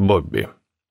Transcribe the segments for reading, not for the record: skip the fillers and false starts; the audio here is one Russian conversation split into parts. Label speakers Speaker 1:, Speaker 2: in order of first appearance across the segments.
Speaker 1: Бобби.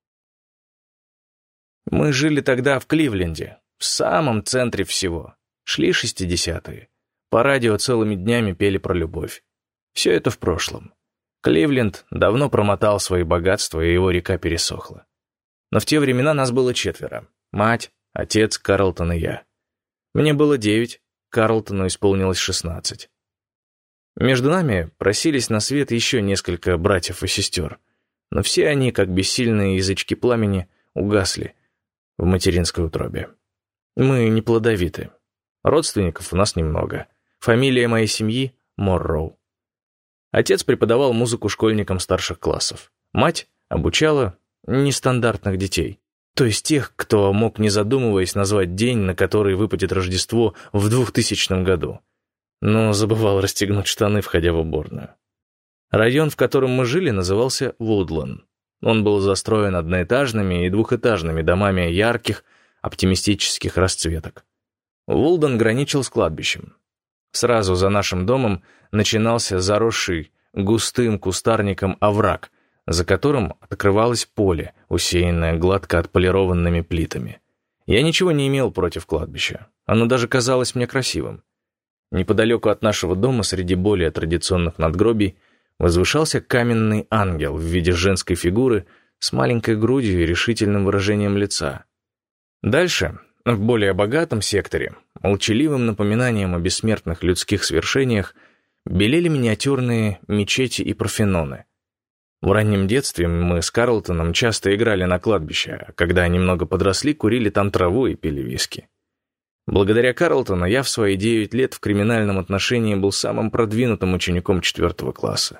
Speaker 1: Мы жили тогда в Кливленде, в самом центре всего. Шли 60-е. По радио целыми днями пели про любовь. Все это в прошлом. Кливленд давно промотал свои богатства, и его река пересохла. Но в те времена нас было 4. Мать, отец, Карлтон и я. Мне было 9, Карлтону исполнилось 16. Между нами просились на свет еще несколько братьев и сестер, но все они, как бессильные язычки пламени, угасли в материнской утробе. Мы не плодовиты. Родственников у нас немного. Фамилия моей семьи — Морроу. Отец преподавал музыку школьникам старших классов. Мать обучала нестандартных детей, то есть тех, кто мог, не задумываясь, назвать день, на который выпадет Рождество в 2000 году, но забывал расстегнуть штаны, входя в уборную. Район, в котором мы жили, назывался Вудлен. Он был застроен одноэтажными и двухэтажными домами ярких, оптимистических расцветок. Вулден граничил с кладбищем. Сразу за нашим домом начинался заросший густым кустарником овраг, за которым открывалось поле, усеянное гладко отполированными плитами. Я ничего не имел против кладбища. Оно даже казалось мне красивым. Неподалеку от нашего дома, среди более традиционных надгробий, возвышался каменный ангел в виде женской фигуры с маленькой грудью и решительным выражением лица. Дальше, в более богатом секторе, молчаливым напоминанием о бессмертных людских свершениях, белели миниатюрные мечети и парфеноны. В раннем детстве мы с Карлтоном часто играли на кладбище, а когда немного подросли, курили там траву и пили виски. Благодаря Карлтону я в свои 9 лет в криминальном отношении был самым продвинутым учеником 4 класса.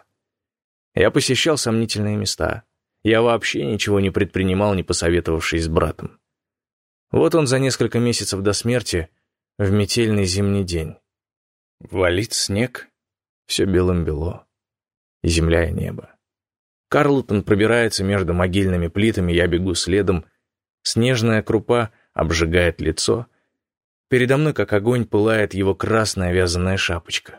Speaker 1: Я посещал сомнительные места. Я вообще ничего не предпринимал, не посоветовавшись с братом. Вот он за несколько месяцев до смерти в метельный зимний день. Валит снег, все белым-бело, земля и небо. Карлтон пробирается между могильными плитами, я бегу следом. Снежная крупа обжигает лицо. Передо мной, как огонь, пылает его красная вязаная шапочка.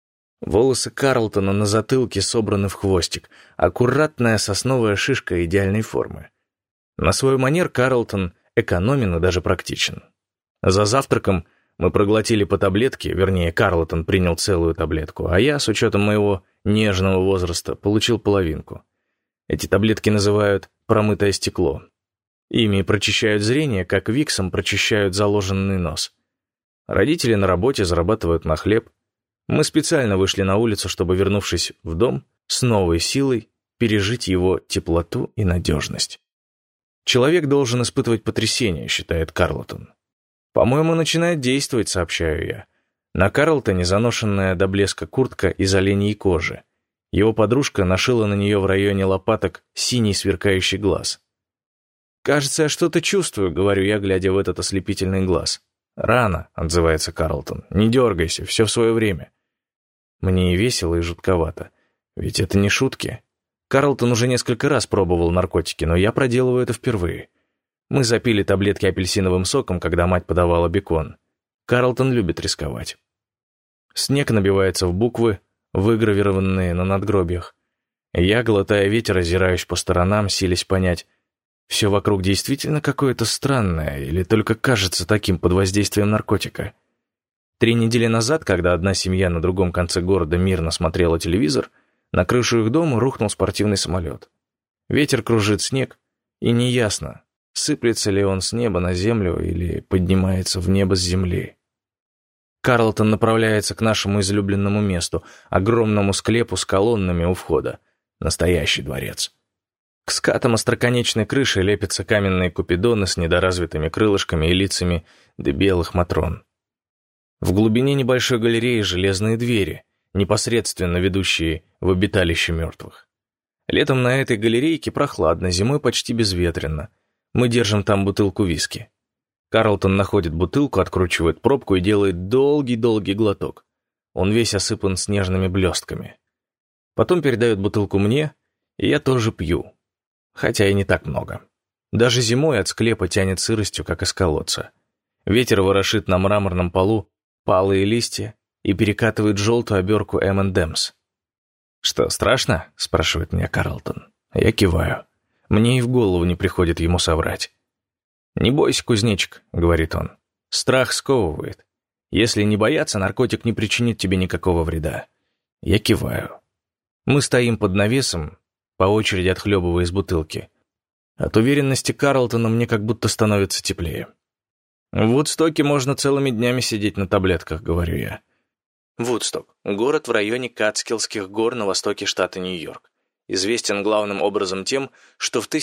Speaker 1: Волосы Карлтона на затылке собраны в хвостик, аккуратная сосновая шишка идеальной формы. На свой манер Карлтон экономен и даже практичен. За завтраком мы проглотили по таблетке, вернее, Карлтон принял целую таблетку, а я, с учетом моего нежного возраста, получил половинку. Эти таблетки называют «промытое стекло». Ими прочищают зрение, как виксом прочищают заложенный нос. Родители на работе зарабатывают на хлеб. Мы специально вышли на улицу, чтобы, вернувшись в дом, с новой силой пережить его теплоту и надежность. Человек должен испытывать потрясение, считает Карлтон. По-моему, начинает действовать, сообщаю я. На Карлтоне заношенная до блеска куртка из оленьей кожи. Его подружка нашила на нее в районе лопаток синий сверкающий глаз. «Кажется, я что-то чувствую», — говорю я, глядя в этот ослепительный глаз. «Рано», — отзывается Карлтон. «Не дергайся, все в свое время». Мне и весело, и жутковато. Ведь это не шутки. Карлтон уже несколько раз пробовал наркотики, но я проделываю это впервые. Мы запили таблетки апельсиновым соком, когда мать подавала бекон. Карлтон любит рисковать. Снег набивается в буквы, выгравированные на надгробиях. Я, глотая ветер, озираюсь по сторонам, силясь понять, все вокруг действительно какое-то странное или только кажется таким под воздействием наркотика. 3 недели назад, когда одна семья на другом конце города мирно смотрела телевизор, на крышу их дома рухнул спортивный самолет. Ветер кружит снег, и неясно, сыплется ли он с неба на землю или поднимается в небо с земли. Карлтон направляется к нашему излюбленному месту, огромному склепу с колоннами у входа. Настоящий дворец. К скатам остроконечной крыши лепятся каменные купидоны с недоразвитыми крылышками и лицами белых матрон. В глубине небольшой галереи железные двери, непосредственно ведущие в обиталище мертвых. Летом на этой галерейке прохладно, зимой почти безветренно. Мы держим там бутылку виски. Карлтон находит бутылку, откручивает пробку и делает долгий-долгий глоток. Он весь осыпан снежными блестками. Потом передает бутылку мне, и я тоже пью. Хотя и не так много. Даже зимой от склепа тянет сыростью, как из колодца. Ветер ворошит на мраморном полу палые листья и перекатывает желтую оберку M&M's. «Что, страшно?» — спрашивает меня Карлтон. Я киваю. Мне и в голову не приходит ему соврать. «Не бойся, кузнечик», — говорит он. «Страх сковывает. Если не бояться, наркотик не причинит тебе никакого вреда». Я киваю. Мы стоим под навесом, по очереди отхлебывая из бутылки. От уверенности Карлтона мне как будто становится теплее. В Вудстоке можно целыми днями сидеть на таблетках, говорю я. Вудсток — город в районе Катскиллских гор на востоке штата Нью-Йорк. Известен главным образом тем, что в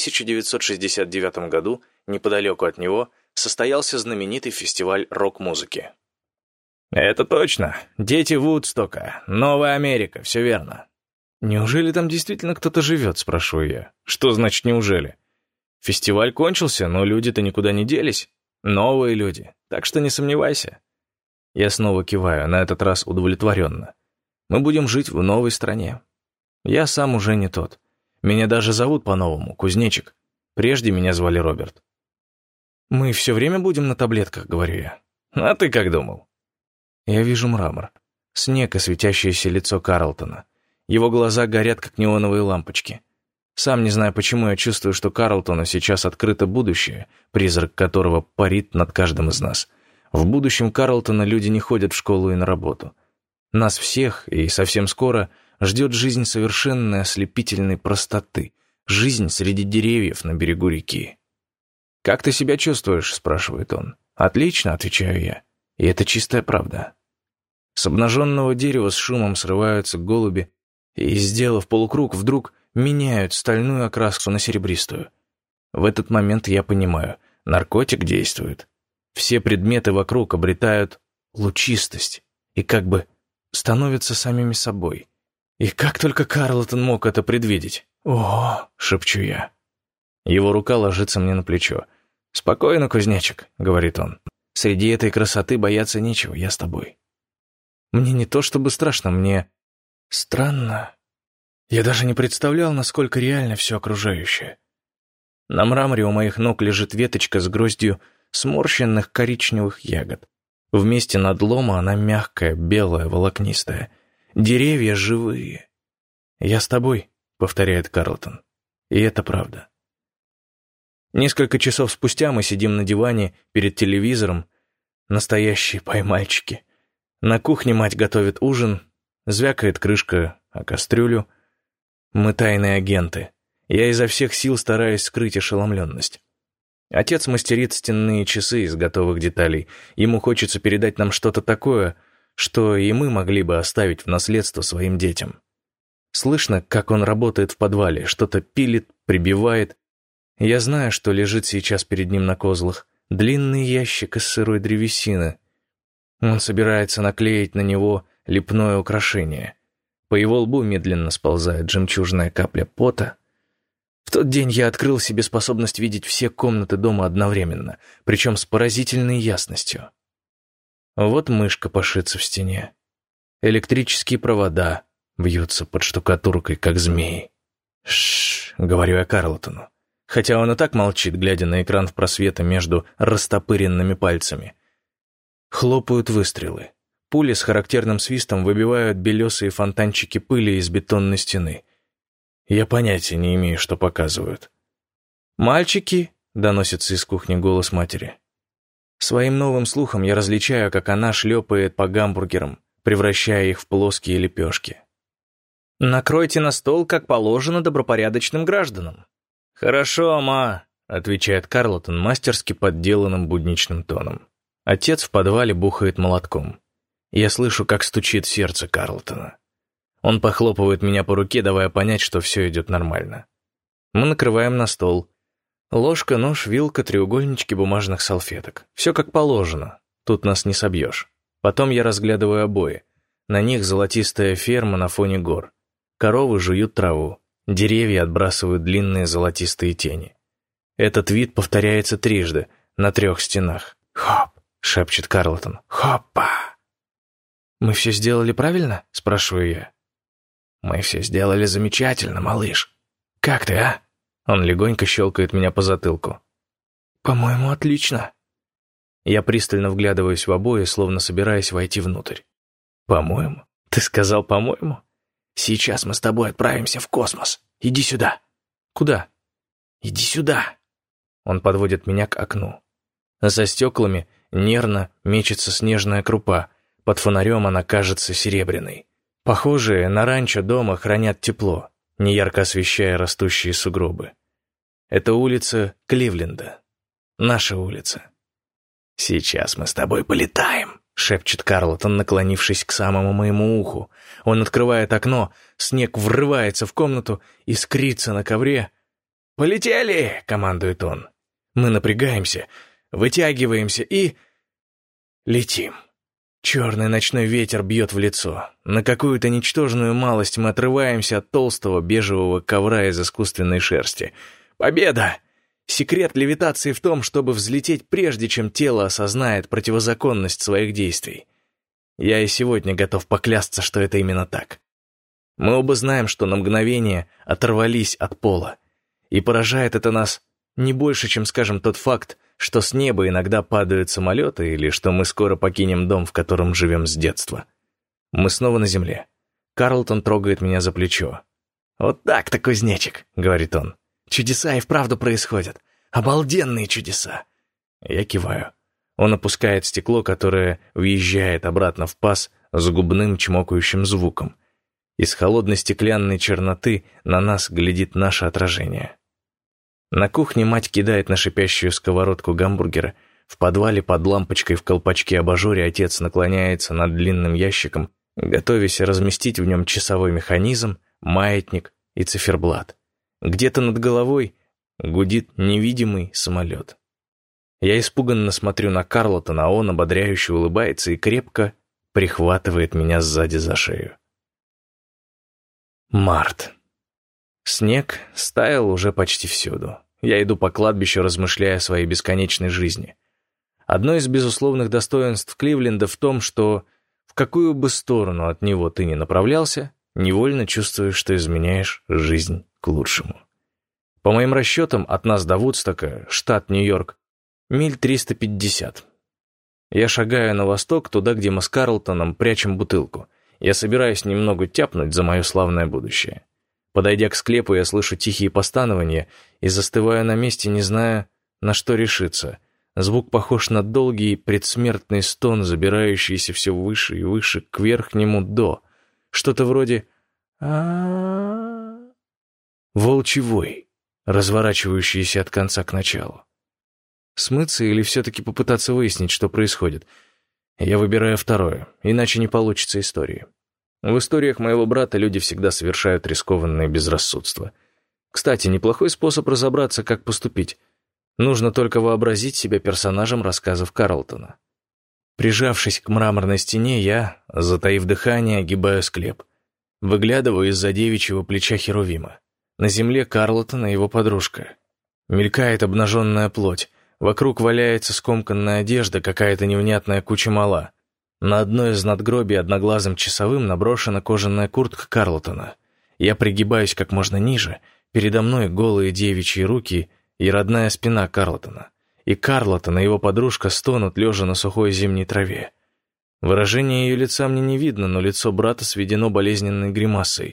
Speaker 1: 1969 году, неподалеку от него, состоялся знаменитый фестиваль рок-музыки. «Это точно. Дети Вудстока. Новая Америка. Все верно». «Неужели там действительно кто-то живет?» — спрашиваю я. «Что значит «неужели»?» Фестиваль кончился, но люди-то никуда не делись. Новые люди. Так что не сомневайся. Я снова киваю, на этот раз удовлетворенно. Мы будем жить в новой стране. Я сам уже не тот. Меня даже зовут по-новому, Кузнечик. Прежде меня звали Роберт. «Мы все время будем на таблетках», — говорю я. «А ты как думал?» Я вижу мрамор. Снег и светящееся лицо Карлтона. Его глаза горят, как неоновые лампочки. Сам не знаю, почему я чувствую, что Карлтону сейчас открыто будущее, призрак которого парит над каждым из нас. В будущем Карлтона люди не ходят в школу и на работу. Нас всех, и совсем скоро, ждет жизнь совершенной ослепительной простоты, жизнь среди деревьев на берегу реки. «Как ты себя чувствуешь?» — спрашивает он. «Отлично», — отвечаю я. И это чистая правда. С обнаженного дерева с шумом срываются голуби и, сделав полукруг, вдруг меняют стальную окраску на серебристую. В этот момент я понимаю, наркотик действует. Все предметы вокруг обретают лучистость и как бы становятся самими собой. И как только Карлтон мог это предвидеть? «О!» — шепчу я. Его рука ложится мне на плечо. «Спокойно, кузнечик», — говорит он. «Среди этой красоты бояться нечего, я с тобой». Мне не то чтобы страшно, мне странно. Я даже не представлял, насколько реально все окружающее. На мраморе у моих ног лежит веточка с гроздью сморщенных коричневых ягод. В месте надлома она мягкая, белая, волокнистая. Деревья живые. «Я с тобой», — повторяет Карлтон. И это правда. Несколько часов спустя мы сидим на диване перед телевизором. Настоящие поймальчики. На кухне мать готовит ужин, звякает крышка о кастрюлю. Мы тайные агенты. Я изо всех сил стараюсь скрыть ошеломленность. Отец мастерит стенные часы из готовых деталей. Ему хочется передать нам что-то такое, что и мы могли бы оставить в наследство своим детям. Слышно, как он работает в подвале, что-то пилит, прибивает. Я знаю, что лежит сейчас перед ним на козлах. Длинный ящик из сырой древесины. Он собирается наклеить на него лепное украшение. По его лбу медленно сползает жемчужная капля пота. В тот день я открыл себе способность видеть все комнаты дома одновременно, причем с поразительной ясностью. Вот мышка пошится в стене. Электрические провода вьются под штукатуркой, как змеи. «Шшш», — говорю я Карлтону, хотя он и так молчит, глядя на экран в просветы между растопыренными пальцами. Хлопают выстрелы. Пули с характерным свистом выбивают белесые фонтанчики пыли из бетонной стены. Я понятия не имею, что показывают. «Мальчики!» — доносится из кухни голос матери. Своим новым слухом я различаю, как она шлепает по гамбургерам, превращая их в плоские лепешки. «Накройте на стол, как положено добропорядочным гражданам». «Хорошо, ма», — отвечает Карлтон мастерски подделанным будничным тоном. Отец в подвале бухает молотком. Я слышу, как стучит сердце Карлтона. Он похлопывает меня по руке, давая понять, что все идет нормально. Мы накрываем на стол. Ложка, нож, вилка, треугольнички бумажных салфеток. Все как положено. Тут нас не собьешь. Потом я разглядываю обои. На них золотистая ферма на фоне гор. Коровы жуют траву. Деревья отбрасывают длинные золотистые тени. Этот вид повторяется трижды, на 3 стенах. «Хоп!» — шепчет Карлтон. «Хоппа!» «Мы все сделали правильно?» — спрашиваю я. «Мы все сделали замечательно, малыш. Как ты, а?» Он легонько щелкает меня по затылку. «По-моему, отлично». Я пристально вглядываюсь в обои, словно собираясь войти внутрь. «По-моему? Ты сказал «по-моему»?» «Сейчас мы с тобой отправимся в космос. Иди сюда». «Куда?» «Иди сюда!» Он подводит меня к окну. За стеклами нервно мечется снежная крупа, под фонарем она кажется серебряной. Похожие на ранчо дома хранят тепло, неярко освещая растущие сугробы. Это улица Кливленда. Наша улица. «Сейчас мы с тобой полетаем», — шепчет Карлтон, наклонившись к самому моему уху. Он открывает окно, снег врывается в комнату, искрится на ковре. «Полетели!» — командует он. Мы напрягаемся, вытягиваемся и... летим. Черный ночной ветер бьет в лицо. На какую-то ничтожную малость мы отрываемся от толстого бежевого ковра из искусственной шерсти. Победа! Секрет левитации в том, чтобы взлететь прежде, чем тело осознает противозаконность своих действий. Я и сегодня готов поклясться, что это именно так. Мы оба знаем, что на мгновение оторвались от пола. И поражает это нас не больше, чем, скажем, тот факт, что с неба иногда падают самолеты или что мы скоро покинем дом, в котором живем с детства. Мы снова на земле. Карлтон трогает меня за плечо. «Вот так-то, кузнечик», — говорит он. «Чудеса и вправду происходят. Обалденные чудеса». Я киваю. Он опускает стекло, которое въезжает обратно в паз с губным чмокающим звуком. Из холодной стеклянной черноты на нас глядит наше отражение. На кухне мать кидает на шипящую сковородку гамбургера. В подвале под лампочкой в колпачке-абажуре отец наклоняется над длинным ящиком, готовясь разместить в нем часовой механизм, маятник и циферблат. Где-то над головой гудит невидимый самолет. Я испуганно смотрю на Карлтона, а он ободряюще улыбается и крепко прихватывает меня сзади за шею. Март. Снег стаял уже почти всюду. Я иду по кладбищу, размышляя о своей бесконечной жизни. Одно из безусловных достоинств Кливленда в том, что в какую бы сторону от него ты ни направлялся, невольно чувствуешь, что изменяешь жизнь к лучшему. По моим расчетам, от нас до Вудстока, штат Нью-Йорк, миль 350. Я шагаю на восток, туда, где мы с Карлтоном прячем бутылку. Я собираюсь немного тяпнуть за мое славное будущее. Подойдя к склепу, я слышу тихие постанования и застываю на месте, не зная, на что решиться. Звук похож на долгий предсмертный стон, забирающийся все выше и выше к верхнему «до». Что-то вроде волчий вой, разворачивающийся от конца к началу. Смыться или все-таки попытаться выяснить, что происходит? Я выбираю второе, иначе не получится истории. В историях моего брата люди всегда совершают рискованные безрассудства. Кстати, неплохой способ разобраться, как поступить. Нужно только вообразить себя персонажем рассказов Карлтона. Прижавшись к мраморной стене, я, затаив дыхание, огибаю склеп. Выглядываю из-за девичьего плеча Херувима. На земле Карлтон и его подружка. Мелькает обнаженная плоть. Вокруг валяется скомканная одежда, какая-то невнятная куча мала. На одной из надгробий одноглазым часовым наброшена кожаная куртка Карлтона. Я пригибаюсь как можно ниже, передо мной голые девичьи руки и родная спина Карлтона. И Карлтон и его подружка стонут, лежа на сухой зимней траве. Выражение ее лица мне не видно, но лицо брата сведено болезненной гримасой.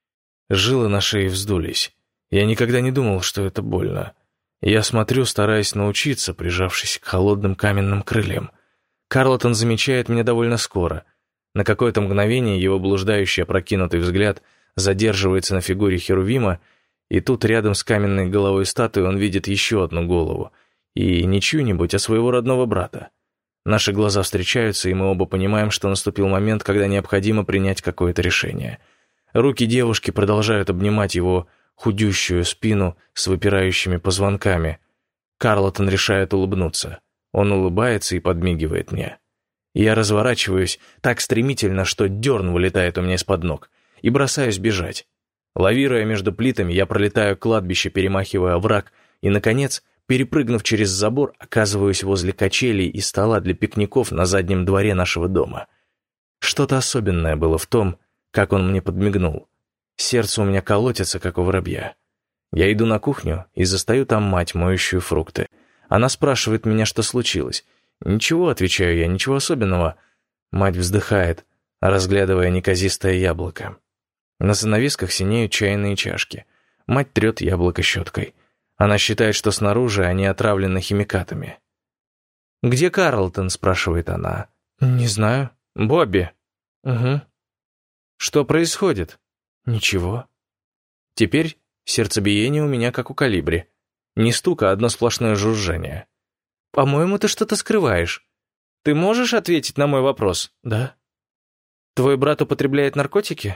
Speaker 1: Жилы на шее вздулись. Я никогда не думал, что это больно. Я смотрю, стараясь научиться, прижавшись к холодным каменным крыльям. Карлтон замечает меня довольно скоро. На какое-то мгновение его блуждающий опрокинутый взгляд задерживается на фигуре Херувима, и тут рядом с каменной головой статуи он видит еще одну голову, и не чью-нибудь, а своего родного брата. Наши глаза встречаются, и мы оба понимаем, что наступил момент, когда необходимо принять какое-то решение. Руки девушки продолжают обнимать его худющую спину с выпирающими позвонками. Карлтон решает улыбнуться. Он улыбается и подмигивает мне. Я разворачиваюсь так стремительно, что дерн вылетает у меня из-под ног, и бросаюсь бежать. Лавируя между плитами, я пролетаю кладбище, перемахивая овраг, и, наконец, перепрыгнув через забор, оказываюсь возле качелей и стола для пикников на заднем дворе нашего дома. Что-то особенное было в том, как он мне подмигнул. Сердце у меня колотится, как у воробья. Я иду на кухню и застаю там мать, моющую фрукты. Она спрашивает меня, что случилось. «Ничего», — отвечаю я, — «ничего особенного». Мать вздыхает, разглядывая неказистое яблоко. На занавесках синеют чайные чашки. Мать трет яблоко щеткой. Она считает, что снаружи они отравлены химикатами. «Где Карлтон?» — спрашивает она. «Не знаю». «Бобби?» «Угу». «Что происходит?» «Ничего». Теперь сердцебиение у меня как у колибри. Не стук, а одно сплошное жужжание. «По-моему, ты что-то скрываешь. Ты можешь ответить на мой вопрос?» «Да». «Твой брат употребляет наркотики?»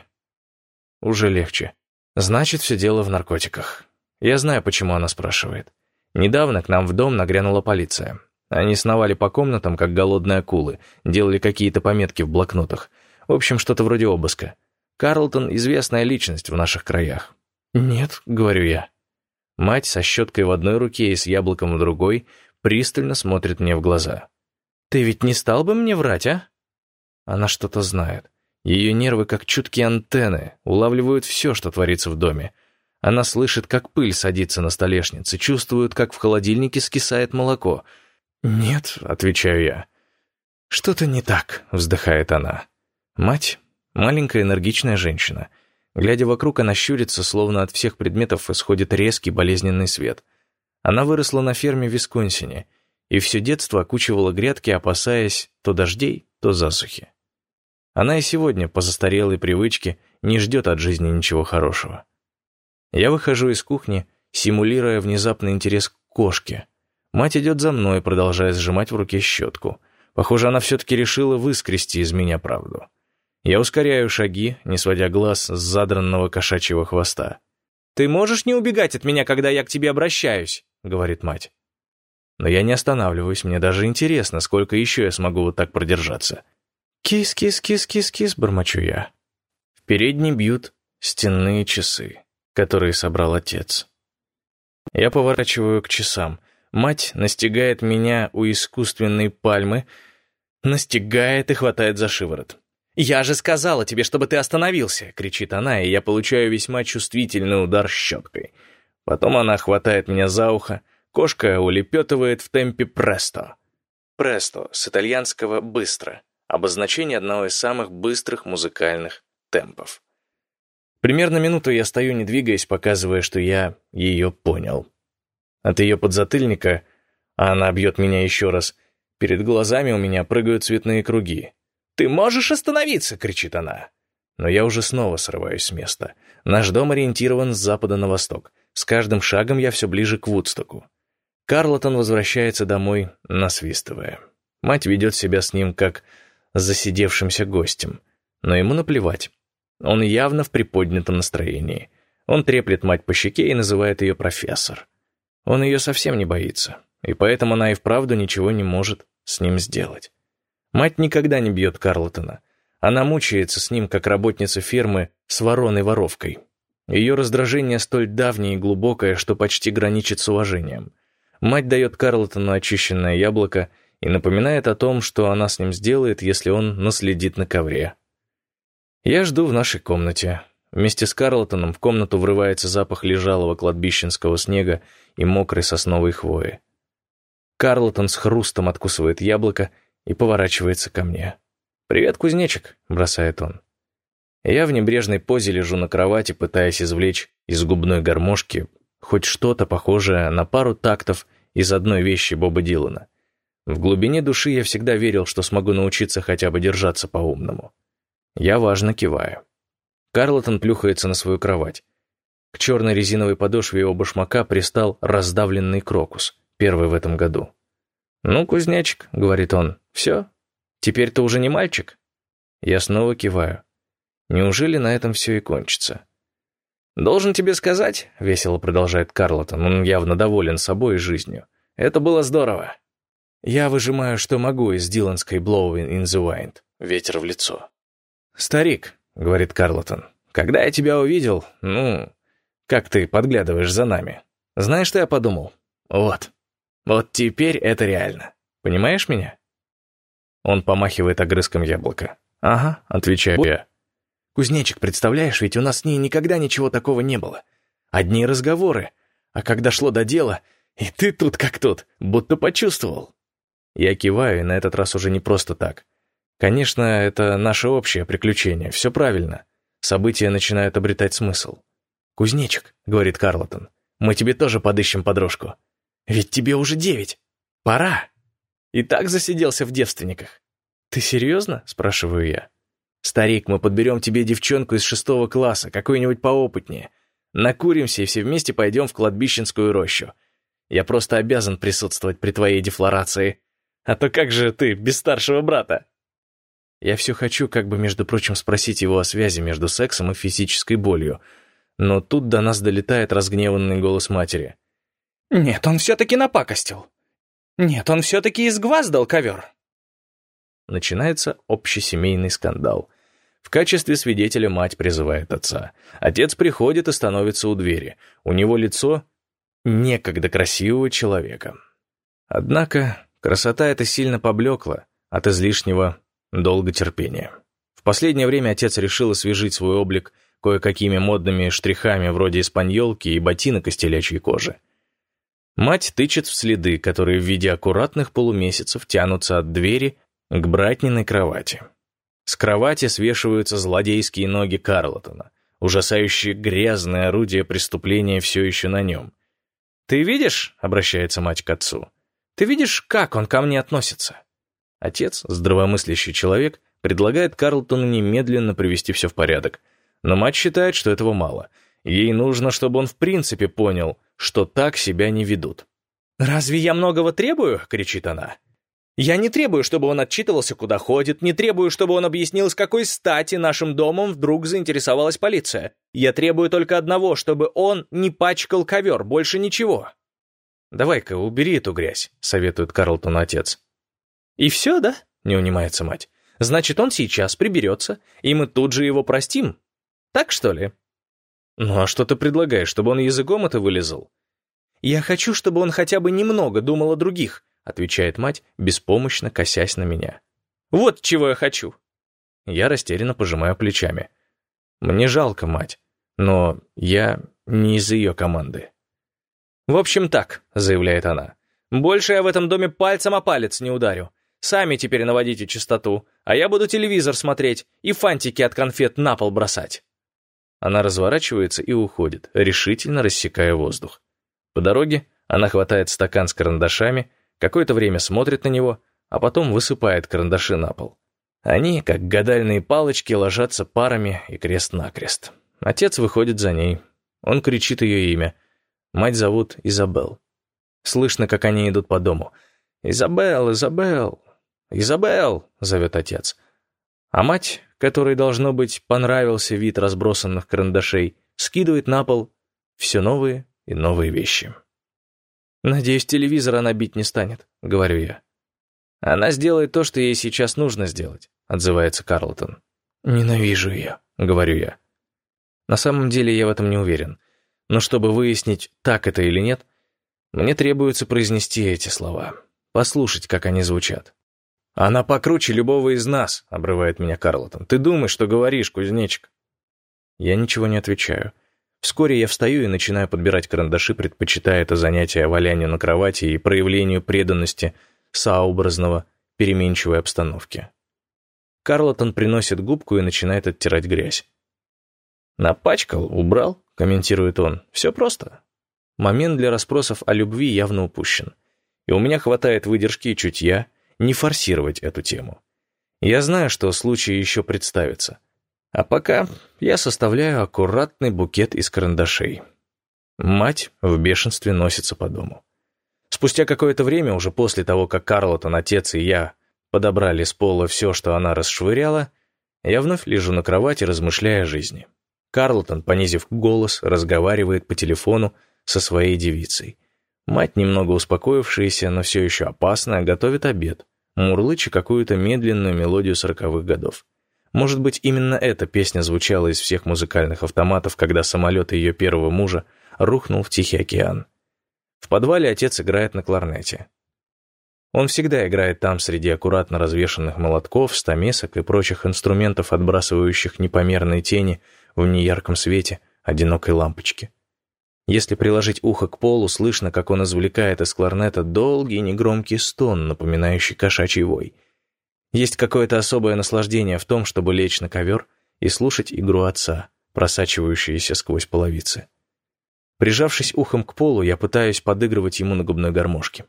Speaker 1: Уже легче. Значит, все дело в наркотиках. Я знаю, почему она спрашивает. Недавно к нам в дом нагрянула полиция. Они сновали по комнатам, как голодные акулы, делали какие-то пометки в блокнотах. В общем, что-то вроде обыска. Карлтон — известная личность в наших краях. «Нет», — говорю я. Мать со щеткой в одной руке и с яблоком в другой пристально смотрит мне в глаза. «Ты ведь не стал бы мне врать, а?» Она что-то знает. Ее нервы, как чуткие антенны, улавливают все, что творится в доме. Она слышит, как пыль садится на столешнице, чувствует, как в холодильнике скисает молоко. «Нет», — отвечаю я. «Что-то не так», — вздыхает она. Мать — маленькая энергичная женщина. Глядя вокруг, она щурится, словно от всех предметов исходит резкий болезненный свет. Она выросла на ферме в Висконсине и все детство окучивала грядки, опасаясь то дождей, то засухи. Она и сегодня, по застарелой привычке, не ждет от жизни ничего хорошего. Я выхожу из кухни, симулируя внезапный интерес к кошке. Мать идет за мной, продолжая сжимать в руке щетку. Похоже, она все-таки решила выскрести из меня правду. Я ускоряю шаги, не сводя глаз с задранного кошачьего хвоста. «Ты можешь не убегать от меня, когда я к тебе обращаюсь?» — говорит мать. Но я не останавливаюсь, мне даже интересно, сколько еще я смогу вот так продержаться. «Кис-кис-кис-кис-кис», — бормочу я. В передней бьют стенные часы, которые собрал отец. Я поворачиваю к часам. Мать настигает меня у искусственной пальмы, настигает и хватает за шиворот. «Я же сказала тебе, чтобы ты остановился!» — кричит она, и я получаю весьма чувствительный удар щеткой. Потом она хватает меня за ухо, кошка улепетывает в темпе престо. Престо, с итальянского «быстро», обозначение одного из самых быстрых музыкальных темпов. Примерно минуту я стою, не двигаясь, показывая, что я ее понял. От ее подзатыльника, а она бьет меня еще раз, перед глазами у меня прыгают цветные круги. «Ты можешь остановиться!» — кричит она. Но я уже снова срываюсь с места. Наш дом ориентирован с запада на восток. С каждым шагом я все ближе к Вудстоку. Карлтон возвращается домой, насвистывая. Мать ведет себя с ним как с засидевшимся гостем. Но ему наплевать. Он явно в приподнятом настроении. Он треплет мать по щеке и называет ее профессор. Он ее совсем не боится, и поэтому она и вправду ничего не может с ним сделать. Мать никогда не бьет Карлтона. Она мучается с ним, как работница фермы с вороной-воровкой. Ее раздражение столь давнее и глубокое, что почти граничит с уважением. Мать дает Карлтону очищенное яблоко и напоминает о том, что она с ним сделает, если он наследит на ковре. Я жду в нашей комнате. Вместе с Карлтоном в комнату врывается запах лежалого кладбищенского снега и мокрой сосновой хвои. Карлтон с хрустом откусывает яблоко и поворачивается ко мне. «Привет, кузнечик», — бросает он. Я в небрежной позе лежу на кровати, пытаясь извлечь из губной гармошки хоть что-то похожее на пару тактов из одной вещи Боба Дилана. В глубине души я всегда верил, что смогу научиться хотя бы держаться по-умному. Я важно киваю. Карлтон плюхается на свою кровать. К черной резиновой подошве его башмака пристал раздавленный крокус, первый в этом году. «Ну, кузнечик», — говорит он, — «все? Теперь ты уже не мальчик?» Я снова киваю. Неужели на этом все и кончится? «Должен тебе сказать», — весело продолжает Карлтон, он явно доволен собой и жизнью. «Это было здорово». Я выжимаю, что могу из диланской «Blowing in the Wind» — ветер в лицо. «Старик», — говорит Карлтон, — «когда я тебя увидел, как ты подглядываешь за нами, знаешь, что я подумал? Вот теперь это реально. Понимаешь меня?» Он помахивает огрызком яблока. «Ага», — отвечаю я. «Кузнечик, представляешь, ведь у нас с ней никогда ничего такого не было. Одни разговоры, а когда шло до дела, и ты тут как тут, будто почувствовал». Я киваю, и на этот раз уже не просто так. Конечно, это наше общее приключение, все правильно. События начинают обретать смысл. «Кузнечик», — говорит Карлтон, Мы тебе тоже подыщем подружку. Ведь тебе уже 9. Пора. И так засиделся в девственниках. Ты серьезно? Спрашиваю я. Старик, мы подберем тебе девчонку из 6 класса, какую-нибудь поопытнее. Накуримся и все вместе пойдем в кладбищенскую рощу. Я просто обязан присутствовать при твоей дефлорации. А то как же ты без старшего брата? Я все хочу, как бы, между прочим, спросить его о связи между сексом и физической болью. Но тут до нас долетает разгневанный голос матери. «Нет, он все-таки напакостил. Нет, он все-таки изгваздал ковер». Начинается общесемейный скандал. В качестве свидетеля мать призывает отца. Отец приходит и становится у двери. У него лицо некогда красивого человека. Однако красота эта сильно поблекла от излишнего долготерпения. В последнее время отец решил освежить свой облик кое-какими модными штрихами вроде испаньолки и ботинок из телячьей кожи. Мать тычет в следы, которые в виде аккуратных полумесяцев тянутся от двери к братниной кровати. С кровати свешиваются злодейские ноги Карлтона, ужасающие грязное орудие преступления все еще на нем. «Ты видишь?» — обращается мать к отцу. «Ты видишь, как он ко мне относится?» Отец, здравомыслящий человек, предлагает Карлтону немедленно привести все в порядок. Но мать считает, что этого мало. Ей нужно, чтобы он в принципе понял, что так себя не ведут. «Разве я многого требую?» — кричит она. «Я не требую, чтобы он отчитывался, куда ходит, не требую, чтобы он объяснил, с какой стати нашим домом вдруг заинтересовалась полиция. Я требую только одного, чтобы он не пачкал ковер, больше ничего». «Давай-ка убери эту грязь», — советует Карлтону отец. «И все, да?» — не унимается мать. «Значит, он сейчас приберется, и мы тут же его простим. Так, что ли?» «Ну а что ты предлагаешь, чтобы он языком это вылезал?» «Я хочу, чтобы он хотя бы немного думал о других», — отвечает мать, беспомощно косясь на меня. «Вот чего я хочу». Я растерянно пожимаю плечами. Мне жалко мать, но я не из ее команды. «В общем так», — заявляет она, — «больше я в этом доме пальцем о палец не ударю. Сами теперь наводите чистоту, а я буду телевизор смотреть и фантики от конфет на пол бросать». Она разворачивается и уходит, решительно рассекая воздух. По дороге она хватает стакан с карандашами, какое-то время смотрит на него, а потом высыпает карандаши на пол. Они, как гадальные палочки, ложатся парами и крест-накрест. Отец выходит за ней. Он кричит ее имя. Мать зовут Изабел. Слышно, как они идут по дому. «Изабел, Изабел, Изабел!» — зовет отец. А мать, которой, должно быть, понравился вид разбросанных карандашей, скидывает на пол все новые и новые вещи. «Надеюсь, телевизор она бить не станет», — говорю я. «Она сделает то, что ей сейчас нужно сделать», — отзывается Карлтон. «Ненавижу ее», — говорю я. На самом деле я в этом не уверен. Но чтобы выяснить, так это или нет, мне требуется произнести эти слова, послушать, как они звучат. «Она покруче любого из нас», — обрывает меня Карлтон. «Ты думаешь, что говоришь, кузнечик?» Я ничего не отвечаю. Вскоре я встаю и начинаю подбирать карандаши, предпочитая это занятие валянию на кровати и проявлению преданности сообразного переменчивой обстановке. Карлтон приносит губку и начинает оттирать грязь. «Напачкал, убрал», — комментирует он. «Все просто». Момент для расспросов о любви явно упущен. И у меня хватает выдержки и чутья не форсировать эту тему. Я знаю, что случай еще представится. А пока я составляю аккуратный букет из карандашей. Мать в бешенстве носится по дому. Спустя какое-то время, уже после того, как Карлтон, отец и я подобрали с пола все, что она расшвыряла, я вновь лежу на кровати, размышляя о жизни. Карлтон, понизив голос, разговаривает по телефону со своей девицей. Мать, немного успокоившаяся, но все еще опасная, готовит обед, мурлыча какую-то медленную мелодию 40-х годов. Может быть, именно эта песня звучала из всех музыкальных автоматов, когда самолет ее первого мужа рухнул в Тихий океан. В подвале отец играет на кларнете. Он всегда играет там среди аккуратно развешанных молотков, стамесок и прочих инструментов, отбрасывающих непомерные тени в неярком свете одинокой лампочки. Если приложить ухо к полу, слышно, как он извлекает из кларнета долгий негромкий стон, напоминающий кошачий вой. Есть какое-то особое наслаждение в том, чтобы лечь на ковер и слушать игру отца, просачивающуюся сквозь половицы. Прижавшись ухом к полу, я пытаюсь подыгрывать ему на губной гармошке.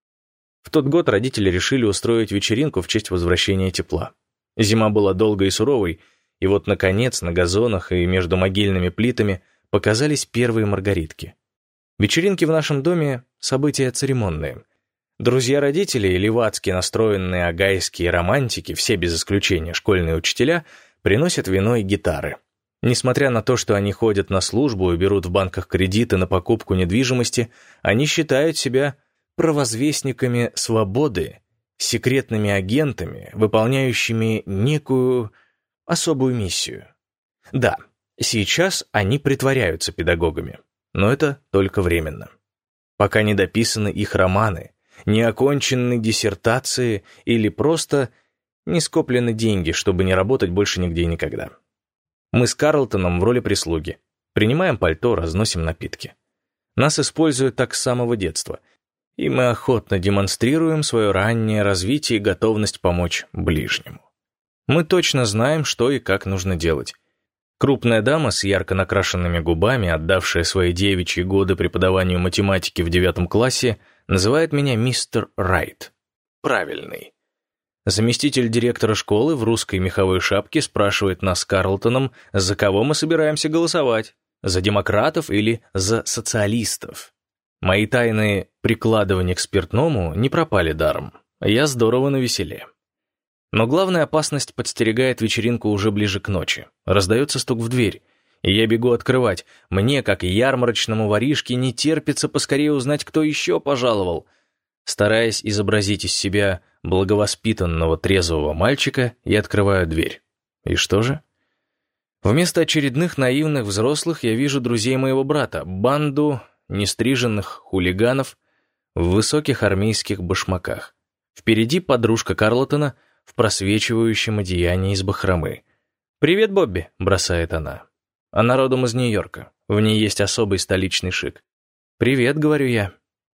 Speaker 1: В тот год родители решили устроить вечеринку в честь возвращения тепла. Зима была долгой и суровой, и вот, наконец, на газонах и между могильными плитами показались первые маргаритки. Вечеринки в нашем доме — события церемонные. Друзья родителей, левацки настроенные агайские романтики, все без исключения школьные учителя, приносят вино и гитары. Несмотря на то, что они ходят на службу и берут в банках кредиты на покупку недвижимости, они считают себя провозвестниками свободы, секретными агентами, выполняющими некую особую миссию. Да, сейчас они притворяются педагогами, но это только временно. Пока не дописаны их романы, не окончены диссертации или просто не скоплены деньги, чтобы не работать больше нигде и никогда. Мы с Карлтоном в роли прислуги. Принимаем пальто, разносим напитки. Нас используют так с самого детства, и мы охотно демонстрируем свое раннее развитие и готовность помочь ближнему. Мы точно знаем, что и как нужно делать. Крупная дама с ярко накрашенными губами, отдавшая свои девичьи годы преподаванию математики в 9 классе, называет меня мистер Райт. Правильный. Заместитель директора школы в русской меховой шапке спрашивает нас с Карлтоном, за кого мы собираемся голосовать, за демократов или за социалистов. Мои тайные прикладывания к спиртному не пропали даром. Я здорово навеселе. Но главная опасность подстерегает вечеринку уже ближе к ночи. Раздается стук в дверь, и я бегу открывать. Мне, как ярмарочному воришке, не терпится поскорее узнать, кто еще пожаловал. Стараясь изобразить из себя благовоспитанного трезвого мальчика, я открываю дверь. И что же? Вместо очередных наивных взрослых я вижу друзей моего брата, банду нестриженных хулиганов в высоких армейских башмаках. Впереди подружка Карлтона в просвечивающем одеянии из бахромы. «Привет, Бобби», — бросает она. Она родом из Нью-Йорка. В ней есть особый столичный шик. «Привет», — говорю я.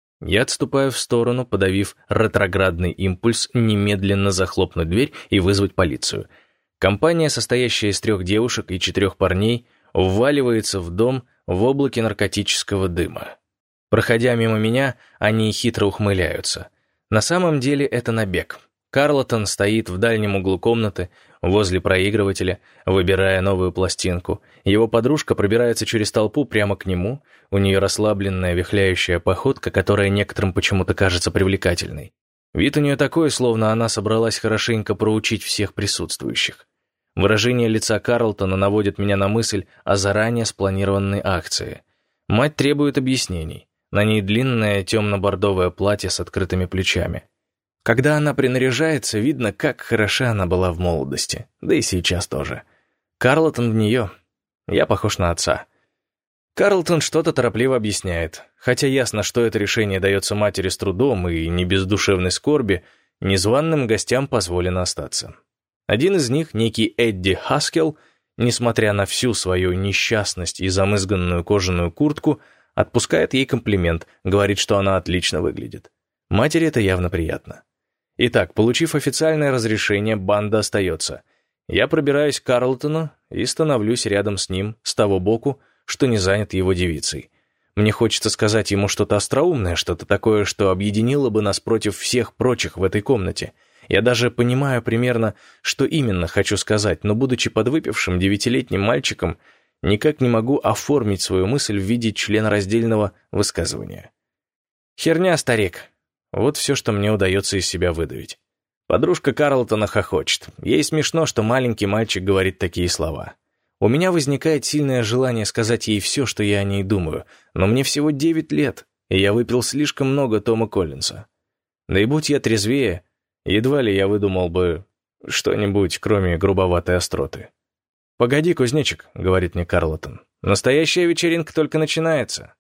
Speaker 1: Я отступаю в сторону, подавив ретроградный импульс немедленно захлопнуть дверь и вызвать полицию. Компания, состоящая из 3 девушек и 4 парней, вваливается в дом в облаке наркотического дыма. Проходя мимо меня, они хитро ухмыляются. На самом деле это набег. Карлтон стоит в дальнем углу комнаты, возле проигрывателя, выбирая новую пластинку. Его подружка пробирается через толпу прямо к нему, у нее расслабленная вихляющая походка, которая некоторым почему-то кажется привлекательной. Вид у нее такой, словно она собралась хорошенько проучить всех присутствующих. Выражение лица Карлтона наводит меня на мысль о заранее спланированной акции. Мать требует объяснений. На ней длинное темно-бордовое платье с открытыми плечами. Когда она принаряжается, видно, как хороша она была в молодости. Да и сейчас тоже. Карлтон в нее. Я похож на отца. Карлтон что-то торопливо объясняет. Хотя ясно, что это решение дается матери с трудом и не без душевной скорби, незваным гостям позволено остаться. Один из них, некий Эдди Хаскел, несмотря на всю свою несчастность и замызганную кожаную куртку, отпускает ей комплимент, говорит, что она отлично выглядит. Матери это явно приятно. Итак, получив официальное разрешение, банда остается. Я пробираюсь к Карлтону и становлюсь рядом с ним, с того боку, что не занят его девицей. Мне хочется сказать ему что-то остроумное, что-то такое, что объединило бы нас против всех прочих в этой комнате. Я даже понимаю примерно, что именно хочу сказать, но, будучи подвыпившим 9-летним мальчиком, никак не могу оформить свою мысль в виде членораздельного высказывания. «Херня, старик». Вот все, что мне удается из себя выдавить. Подружка Карлтона хохочет. Ей смешно, что маленький мальчик говорит такие слова. У меня возникает сильное желание сказать ей все, что я о ней думаю, но мне всего 9 лет, и я выпил слишком много Тома Коллинса. Да и будь я трезвее, едва ли я выдумал бы что-нибудь, кроме грубоватой остроты. «Погоди, кузнечик», — говорит мне Карлтон, — «настоящая вечеринка только начинается».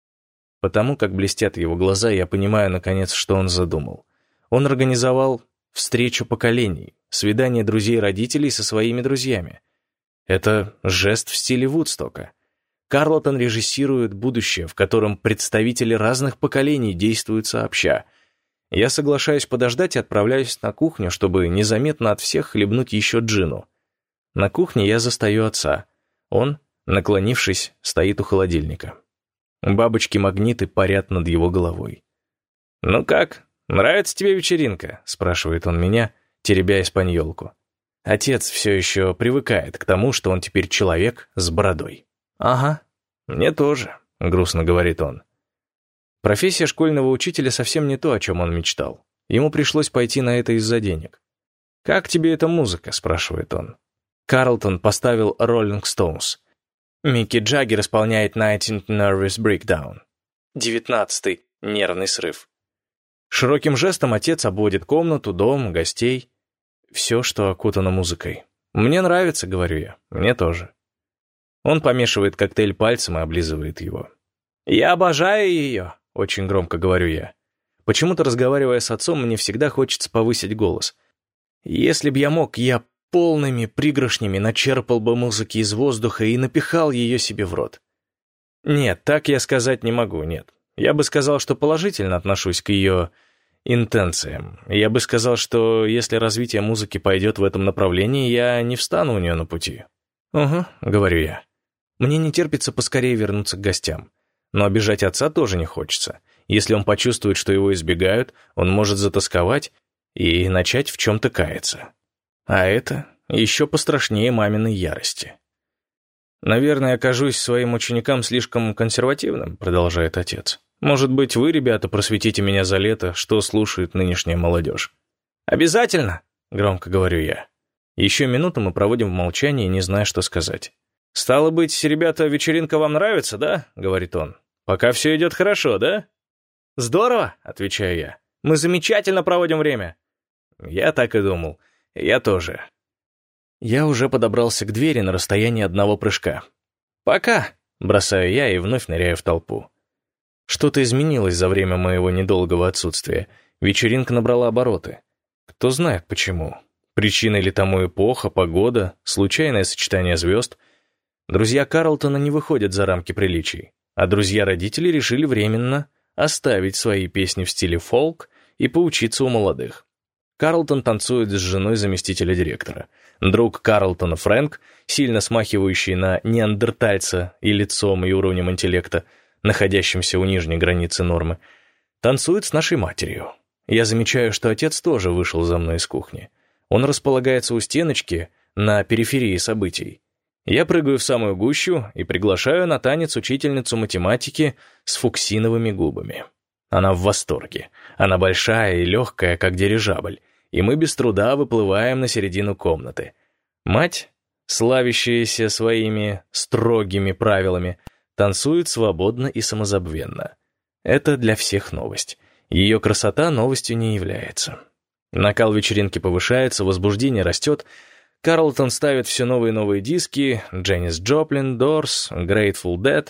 Speaker 1: Потому как блестят его глаза, я понимаю, наконец, что он задумал. Он организовал встречу поколений, свидание друзей родителей со своими друзьями. Это жест в стиле Вудстока. Карлтон режиссирует будущее, в котором представители разных поколений действуют сообща. Я соглашаюсь подождать и отправляюсь на кухню, чтобы незаметно от всех хлебнуть еще джину. На кухне я застаю отца. Он, наклонившись, стоит у холодильника. Бабочки-магниты парят над его головой. «Ну как, нравится тебе вечеринка?» — спрашивает он меня, теребя испаньолку. Отец все еще привыкает к тому, что он теперь человек с бородой. «Ага, мне тоже», — грустно говорит он. Профессия школьного учителя совсем не то, о чем он мечтал. Ему пришлось пойти на это из-за денег. «Как тебе эта музыка?» — спрашивает он. Карлтон поставил «Rolling Stones». Микки Джаггер исполняет «19th Nervous Breakdown». 19-й нервный срыв. Широким жестом отец обводит комнату, дом, гостей. Все, что окутано музыкой. «Мне нравится», — говорю я. «Мне тоже». Он помешивает коктейль пальцем и облизывает его. «Я обожаю ее», — очень громко говорю я. Почему-то, разговаривая с отцом, мне всегда хочется повысить голос. Если б я мог, я полными пригоршнями начерпал бы музыки из воздуха и напихал ее себе в рот. Нет, так я сказать не могу, нет. Я бы сказал, что положительно отношусь к ее интенциям. Я бы сказал, что если развитие музыки пойдет в этом направлении, я не встану у нее на пути. «Угу», — говорю я. Мне не терпится поскорее вернуться к гостям. Но обижать отца тоже не хочется. Если он почувствует, что его избегают, он может затосковать и начать в чем-то каяться. А это еще пострашнее маминой ярости. «Наверное, окажусь своим ученикам слишком консервативным», — продолжает отец. «Может быть, вы, ребята, просветите меня за лето, что слушает нынешняя молодежь?» «Обязательно», — громко говорю я. Еще минуту мы проводим в молчании, не зная, что сказать. «Стало быть, ребята, вечеринка вам нравится, да?» — говорит он. «Пока все идет хорошо, да?» «Здорово», — отвечаю я. «Мы замечательно проводим время». Я так и думал. Я тоже. Я уже подобрался к двери на расстоянии одного прыжка. «Пока», — бросаю я и вновь ныряю в толпу. Что-то изменилось за время моего недолгого отсутствия. Вечеринка набрала обороты. Кто знает почему. Причиной ли тому эпоха, погода, случайное сочетание звезд. Друзья Карлтона не выходят за рамки приличий, а друзья родителей решили временно оставить свои песни в стиле фолк и поучиться у молодых. Карлтон танцует с женой заместителя директора. Друг Карлтона Фрэнк, сильно смахивающий на неандертальца и лицом, и уровнем интеллекта, находящимся у нижней границы нормы, танцует с нашей матерью. Я замечаю, что отец тоже вышел за мной из кухни. Он располагается у стеночки на периферии событий. Я прыгаю в самую гущу и приглашаю на танец учительницу математики с фуксиновыми губами. Она в восторге. Она большая и легкая, как дирижабль, и мы без труда выплываем на середину комнаты. Мать, славящаяся своими строгими правилами, танцует свободно и самозабвенно. Это для всех новость. Ее красота новостью не является. Накал вечеринки повышается, возбуждение растет. Карлтон ставит все новые и новые диски: Дженнис Джоплин, Doors, Grateful Dead.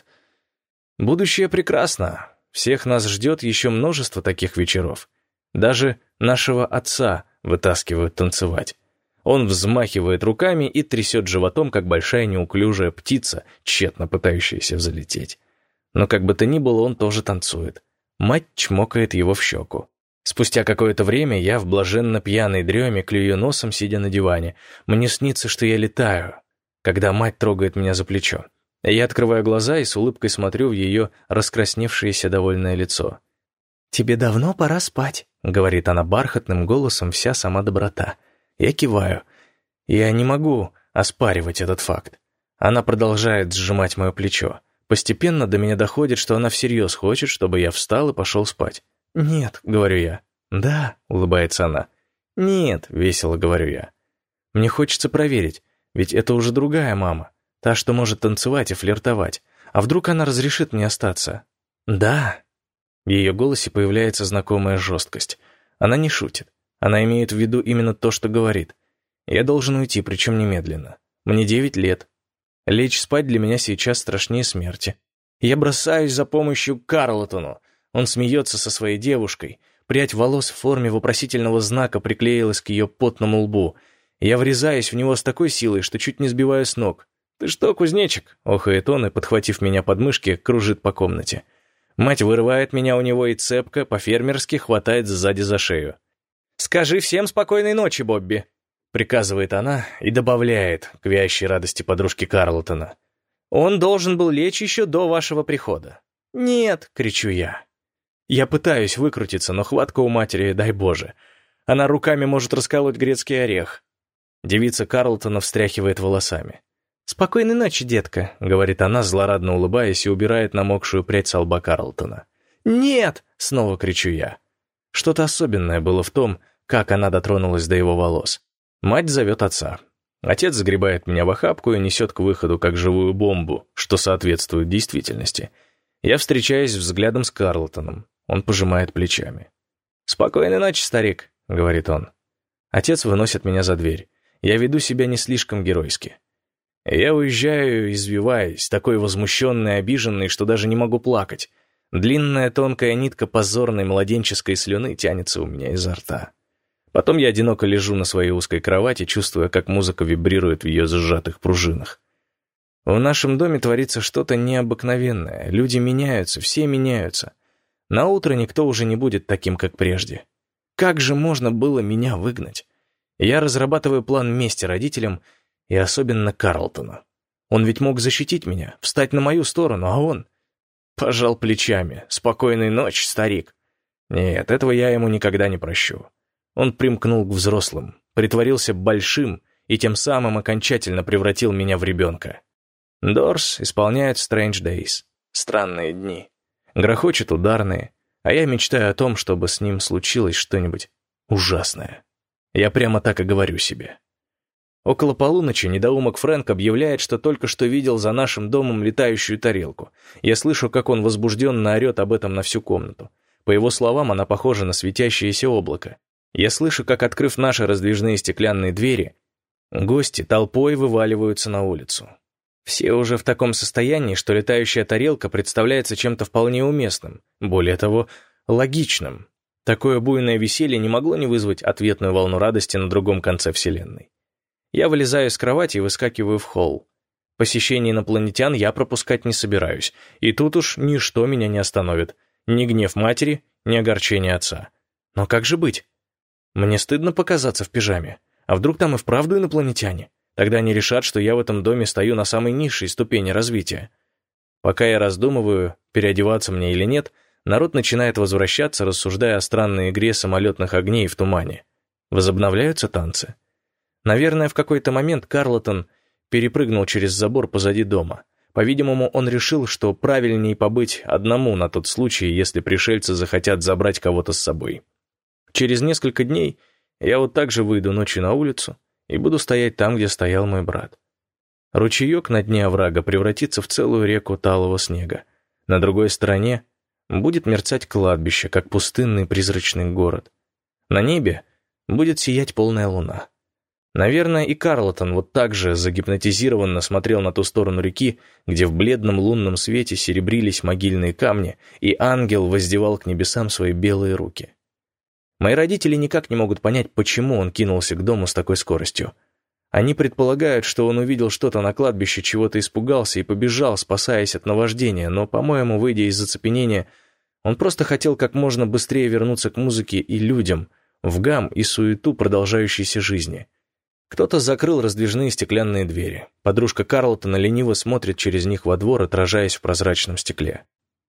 Speaker 1: Будущее прекрасно. Всех нас ждет еще множество таких вечеров. Даже нашего отца вытаскивают танцевать. Он взмахивает руками и трясет животом, как большая неуклюжая птица, тщетно пытающаяся взлететь. Но как бы то ни было, он тоже танцует. Мать чмокает его в щеку. Спустя какое-то время я в блаженно пьяной дреме клюю носом, сидя на диване. Мне снится, что я летаю, когда мать трогает меня за плечо. Я открываю глаза и с улыбкой смотрю в ее раскрасневшееся довольное лицо. «Тебе давно пора спать», — говорит она бархатным голосом, вся сама доброта. Я киваю. Я не могу оспаривать этот факт. Она продолжает сжимать мое плечо. Постепенно до меня доходит, что она всерьез хочет, чтобы я встал и пошел спать. «Нет», — говорю я. «Да», — улыбается она. «Нет», — весело говорю я. Мне хочется проверить, ведь это уже другая мама, та, что может танцевать и флиртовать. А вдруг она разрешит мне остаться? «Да». В ее голосе появляется знакомая жесткость. Она не шутит. Она имеет в виду именно то, что говорит. Я должен уйти, причем немедленно. Мне 9 лет. Лечь спать для меня сейчас страшнее смерти. Я бросаюсь за помощью к Карлтону. Он смеется со своей девушкой. Прядь волос в форме вопросительного знака приклеилась к ее потному лбу. Я врезаюсь в него с такой силой, что чуть не сбиваю с ног. «Ты что, кузнечик?» — охает он и, подхватив меня под мышки, кружит по комнате. Мать вырывает меня у него и цепко, по-фермерски хватает сзади за шею. «Скажи всем спокойной ночи, Бобби», — приказывает она и добавляет к вящей радости подружки Карлтона. «Он должен был лечь еще до вашего прихода». «Нет!» — кричу я. Я пытаюсь выкрутиться, но хватка у матери, дай Боже. Она руками может расколоть грецкий орех. Девица Карлтона встряхивает волосами. «Спокойной ночи, детка», — говорит она, злорадно улыбаясь, и убирает намокшую прядь со лба Карлтона. «Нет!» — снова кричу я. Что-то особенное было в том, как она дотронулась до его волос. Мать зовет отца. Отец загребает меня в охапку и несет к выходу как живую бомбу, что соответствует действительности. Я встречаюсь взглядом с Карлтоном. Он пожимает плечами. «Спокойной ночи, старик», — говорит он. Отец выносит меня за дверь. Я веду себя не слишком геройски. Я уезжаю, извиваясь, такой возмущенный и обиженный, что даже не могу плакать. Длинная тонкая нитка позорной младенческой слюны тянется у меня изо рта. Потом я одиноко лежу на своей узкой кровати, чувствуя, как музыка вибрирует в ее сжатых пружинах. В нашем доме творится что-то необыкновенное. Люди меняются, все меняются. Наутро никто уже не будет таким, как прежде. Как же можно было меня выгнать? Я разрабатываю план мести родителям, и особенно Карлтону. Он ведь мог защитить меня, встать на мою сторону, а он... Пожал плечами. «Спокойной ночи, старик». Нет, этого я ему никогда не прощу. Он примкнул к взрослым, притворился большим и тем самым окончательно превратил меня в ребенка. Дорс исполняют Strange Days, странные дни. Грохочут ударные, а я мечтаю о том, чтобы с ним случилось что-нибудь ужасное. Я прямо так и говорю себе. Около полуночи недоумок Фрэнк объявляет, что только что видел за нашим домом летающую тарелку. Я слышу, как он возбужденно орет об этом на всю комнату. По его словам, она похожа на светящееся облако. Я слышу, как, открыв наши раздвижные стеклянные двери, гости толпой вываливаются на улицу. Все уже в таком состоянии, что летающая тарелка представляется чем-то вполне уместным, более того, логичным. Такое буйное веселье не могло не вызвать ответную волну радости на другом конце вселенной. Я вылезаю из кровати и выскакиваю в холл. Посещение инопланетян я пропускать не собираюсь, и тут уж ничто меня не остановит. Ни гнев матери, ни огорчение отца. Но как же быть? Мне стыдно показаться в пижаме. А вдруг там и вправду инопланетяне? Тогда они решат, что я в этом доме стою на самой низшей ступени развития. Пока я раздумываю, переодеваться мне или нет, народ начинает возвращаться, рассуждая о странной игре самолетных огней в тумане. Возобновляются танцы. Наверное, в какой-то момент Карлтон перепрыгнул через забор позади дома. По-видимому, он решил, что правильнее побыть одному на тот случай, если пришельцы захотят забрать кого-то с собой. Через несколько дней я вот так же выйду ночью на улицу и буду стоять там, где стоял мой брат. Ручеек на дне оврага превратится в целую реку талого снега. На другой стороне будет мерцать кладбище, как пустынный призрачный город. На небе будет сиять полная луна. Наверное, и Карлтон вот так же загипнотизированно смотрел на ту сторону реки, где в бледном лунном свете серебрились могильные камни, и ангел воздевал к небесам свои белые руки. Мои родители никак не могут понять, почему он кинулся к дому с такой скоростью. Они предполагают, что он увидел что-то на кладбище, чего-то испугался и побежал, спасаясь от наваждения, но, по-моему, выйдя из зацепенения, он просто хотел как можно быстрее вернуться к музыке и людям, в гам и суету продолжающейся жизни. Кто-то закрыл раздвижные стеклянные двери. Подружка Карлтона лениво смотрит через них во двор, отражаясь в прозрачном стекле.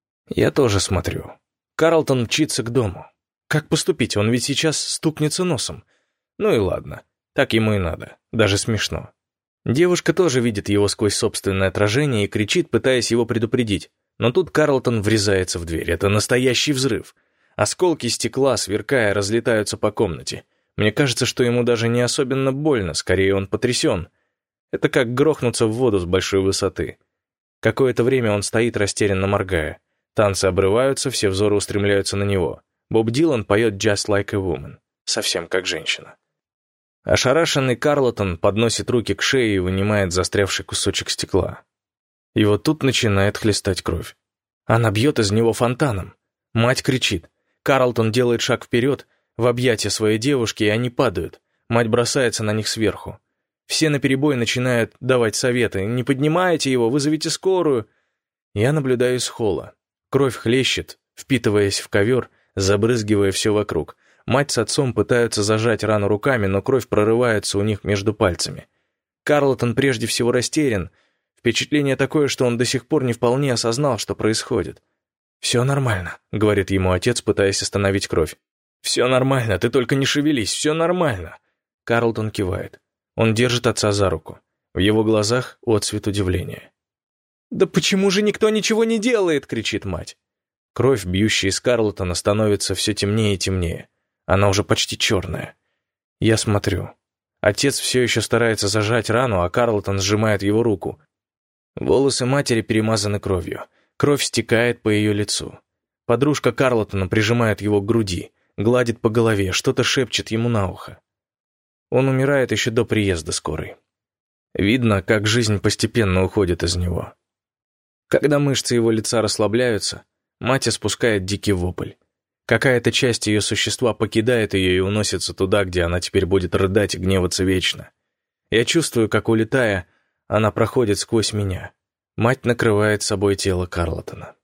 Speaker 1: Я тоже смотрю. Карлтон мчится к дому. Как поступить? Он ведь сейчас стукнется носом. Ну и ладно. Так ему и надо. Даже смешно. Девушка тоже видит его сквозь собственное отражение и кричит, пытаясь его предупредить. Но тут Карлтон врезается в дверь. Это настоящий взрыв. Осколки стекла, сверкая, разлетаются по комнате. Мне кажется, что ему даже не особенно больно, скорее он потрясен. Это как грохнуться в воду с большой высоты. Какое-то время он стоит, растерянно моргая. Танцы обрываются, все взоры устремляются на него. Боб Дилан поет «Just like a woman», совсем как женщина. Ошарашенный Карлтон подносит руки к шее и вынимает застрявший кусочек стекла. И вот тут начинает хлестать кровь. Она бьет из него фонтаном. Мать кричит. Карлтон делает шаг вперед, в объятия своей девушки, и они падают. Мать бросается на них сверху. Все наперебой начинают давать советы. «Не поднимайте его, вызовите скорую». Я наблюдаю из холла. Кровь хлещет, впитываясь в ковер, забрызгивая все вокруг. Мать с отцом пытаются зажать рану руками, но кровь прорывается у них между пальцами. Карлтон прежде всего растерян. Впечатление такое, что он до сих пор не вполне осознал, что происходит. «Все нормально», — говорит ему отец, пытаясь остановить кровь. «Все нормально, ты только не шевелись, все нормально». Карлтон кивает. Он держит отца за руку. В его глазах отцвет удивления. «Да почему же никто ничего не делает?» — кричит мать. Кровь, бьющая из Карлтона, становится все темнее и темнее. Она уже почти черная. Я смотрю. Отец все еще старается зажать рану, а Карлтон сжимает его руку. Волосы матери перемазаны кровью. Кровь стекает по ее лицу. Подружка Карлтона прижимает его к груди, гладит по голове, что-то шепчет ему на ухо. Он умирает еще до приезда скорой. Видно, как жизнь постепенно уходит из него. Когда мышцы его лица расслабляются, мать испускает дикий вопль. Какая-то часть ее существа покидает ее и уносится туда, где она теперь будет рыдать и гневаться вечно. Я чувствую, как, улетая, она проходит сквозь меня. Мать накрывает собой тело Карлтона.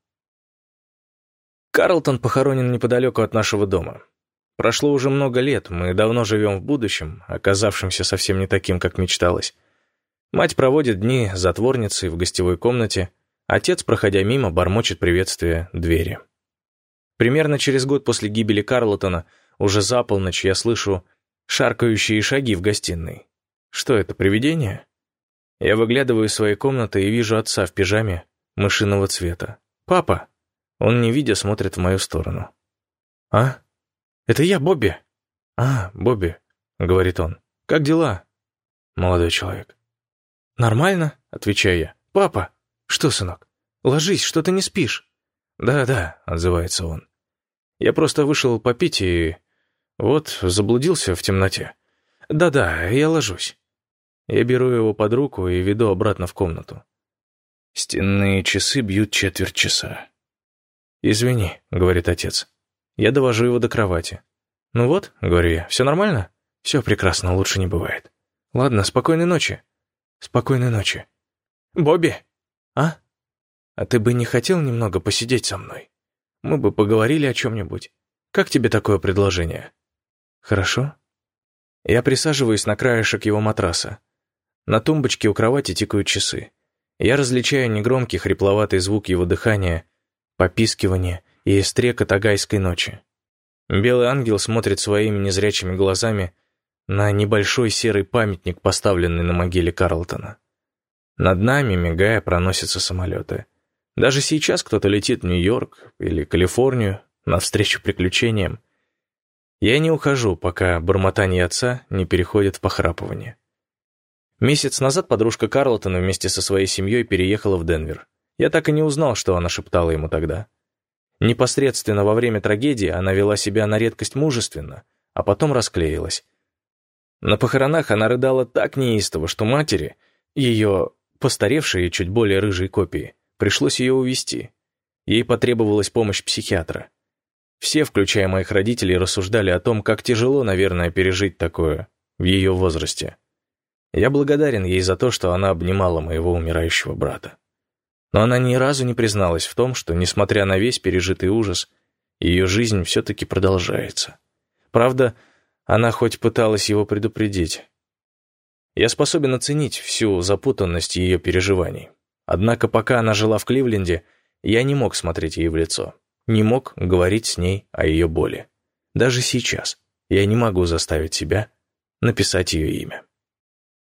Speaker 1: Карлтон похоронен неподалеку от нашего дома. Прошло уже много лет, мы давно живем в будущем, оказавшемся совсем не таким, как мечталось. Мать проводит дни затворницей в гостевой комнате, отец, проходя мимо, бормочет приветствие двери. Примерно через год после гибели Карлтона, уже за полночь, я слышу шаркающие шаги в гостиной. Что это, привидение? Я выглядываю из своей комнаты и вижу отца в пижаме мышиного цвета. «Папа!» Он, не видя, смотрит в мою сторону. «А? Это я, Бобби!» «А, Бобби», — говорит он. «Как дела?» «Молодой человек». «Нормально», — отвечаю я. «Папа!» «Что, сынок? Ложись, что ты не спишь?» «Да-да», — отзывается он. «Я просто вышел попить и... вот, заблудился в темноте. Да-да, я ложусь». Я беру его под руку и веду обратно в комнату. Стенные часы бьют 15 часа. «Извини», — говорит отец. Я довожу его до кровати. «Ну вот», — говорю я, — «все нормально?» «Все прекрасно, лучше не бывает». «Ладно, спокойной ночи». «Спокойной ночи». «Бобби!» «А? А ты бы не хотел немного посидеть со мной? Мы бы поговорили о чем-нибудь. Как тебе такое предложение?» «Хорошо». Я присаживаюсь на краешек его матраса. На тумбочке у кровати тикают часы. Я различаю негромкий хрипловатый звук его дыхания, попискивание и стрекот агайской ночи. Белый ангел смотрит своими незрячими глазами на небольшой серый памятник, поставленный на могиле Карлтона. Над нами, мигая, проносятся самолеты. Даже сейчас кто-то летит в Нью-Йорк или Калифорнию навстречу приключениям. Я не ухожу, пока бормотание отца не переходит в похрапывание. Месяц назад подружка Карлтона вместе со своей семьей переехала в Денвер. Я так и не узнал, что она шептала ему тогда. Непосредственно во время трагедии она вела себя на редкость мужественно, а потом расклеилась. На похоронах она рыдала так неистово, что матери, ее постаревшей и чуть более рыжей копии, пришлось ее увезти. Ей потребовалась помощь психиатра. Все, включая моих родителей, рассуждали о том, как тяжело, наверное, пережить такое в ее возрасте. Я благодарен ей за то, что она обнимала моего умирающего брата. Но она ни разу не призналась в том, что, несмотря на весь пережитый ужас, ее жизнь все-таки продолжается. Правда, она хоть пыталась его предупредить. Я способен оценить всю запутанность ее переживаний. Однако пока она жила в Кливленде, я не мог смотреть ей в лицо, не мог говорить с ней о ее боли. Даже сейчас я не могу заставить себя написать ее имя.